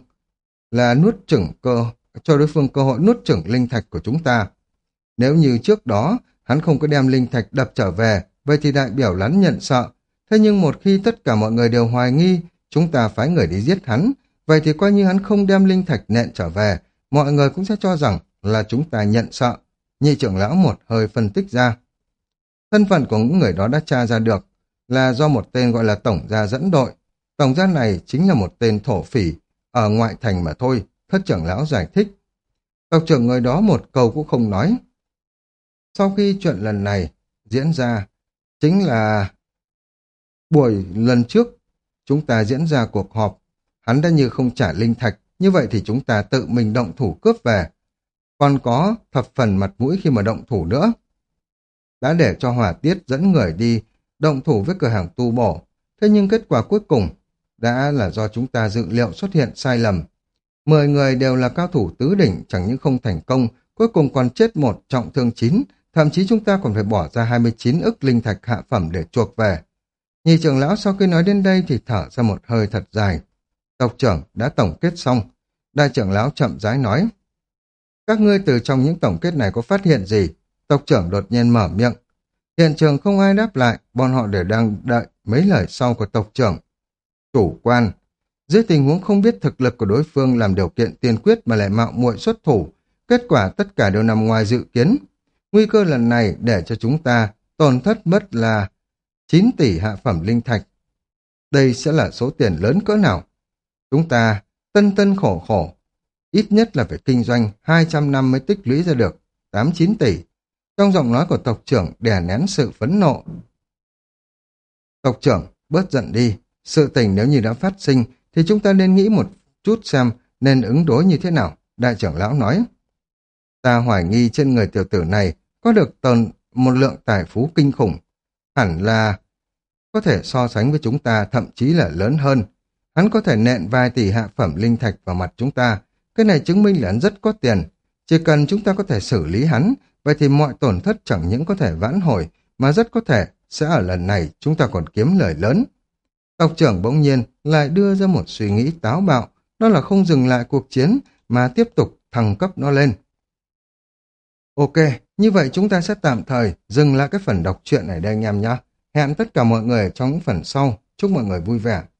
là nuốt chửng cơ, cho đối phương cơ hội nuốt chửng linh thạch của chúng ta. Nếu như trước đó hắn không có đem linh thạch đập trở về, vậy thì đại biểu hắn nhận sợ. Thế nhưng một khi tất cả mọi người đều hoài nghi chúng ta phái người đi giết hắn, vậy thì coi như hắn không đem linh thạch nện trở về, mọi người cũng sẽ cho rằng là chúng ta nhận sợ. Nhị trưởng lão một hơi phân tích ra. Thân phận của những người đó đã tra ra được là do một tên gọi là tổng gia dẫn đội. Tổng gia này chính là một tên thổ phỉ ở ngoại thành mà thôi, thất trưởng lão giải thích. Tộc trưởng người đó một câu cũng không nói. Sau khi chuyện lần này diễn ra, chính là buổi lần trước chúng ta diễn ra cuộc họp, hắn đã như không trả linh thạch, như vậy thì chúng ta tự mình động thủ cướp về. Còn có thập phần mặt mũi khi mà động thủ nữa. Đã để cho Hỏa Tiết dẫn người đi động thủ với cửa hàng tu bổ, thế nhưng kết quả cuối cùng đã là do chúng ta dự liệu xuất hiện sai lầm. Mười người đều là cao thủ tứ đỉnh, chẳng những không thành công, cuối cùng còn chết một, trọng thương chín, thậm chí chúng ta còn phải bỏ ra hai mươi chín ức linh thạch hạ phẩm để chuộc về. Nhị trưởng lão sau khi nói đến đây thì thở ra một hơi thật dài. Tộc trưởng đã tổng kết xong. Đại trưởng lão chậm rãi nói. Các ngươi từ trong những tổng kết này có phát hiện gì? Tộc trưởng đột nhiên mở miệng. Hiện trường không ai đáp lại, bọn họ đều đang đợi mấy lời sau của tộc trưởng. Chủ quan. Dưới tình huống không biết thực lực của đối phương làm điều kiện tiên quyết mà lại mạo muội xuất thủ, kết quả tất cả đều nằm ngoài dự kiến. Nguy cơ lần này để cho chúng ta tổn thất mất là chín tỷ hạ phẩm linh thạch. Đây sẽ là số tiền lớn cỡ nào? Chúng ta tân tân khổ khổ, ít nhất là phải kinh doanh hai trăm năm mới tích lũy ra được tám chín tỷ. Trong giọng nói của tộc trưởng đè nén sự phẫn nộ. Tộc trưởng, bớt giận đi. Sự tình nếu như đã phát sinh thì chúng ta nên nghĩ một chút xem nên ứng đối như thế nào. Đại trưởng lão nói. Ta hoài nghi trên người tiểu tử này có được tồn một lượng tài phú kinh khủng. Hẳn là có thể so sánh với chúng ta, thậm chí là lớn hơn. Hắn có thể nện vài tỷ hạ phẩm linh thạch vào mặt chúng ta. Cái này chứng minh là hắn rất có tiền. Chỉ cần chúng ta có thể xử lý hắn, vậy thì mọi tổn thất chẳng những có thể vãn hồi, mà rất có thể sẽ ở lần này chúng ta còn kiếm lời lớn. Tộc trưởng bỗng nhiên lại đưa ra một suy nghĩ táo bạo, đó là không dừng lại cuộc chiến, mà tiếp tục thăng cấp nó lên. Ok, như vậy chúng ta sẽ tạm thời dừng lại cái phần đọc truyện này đây anh em nhé. Hẹn tất cả mọi người trong những phần sau. Chúc mọi người vui vẻ.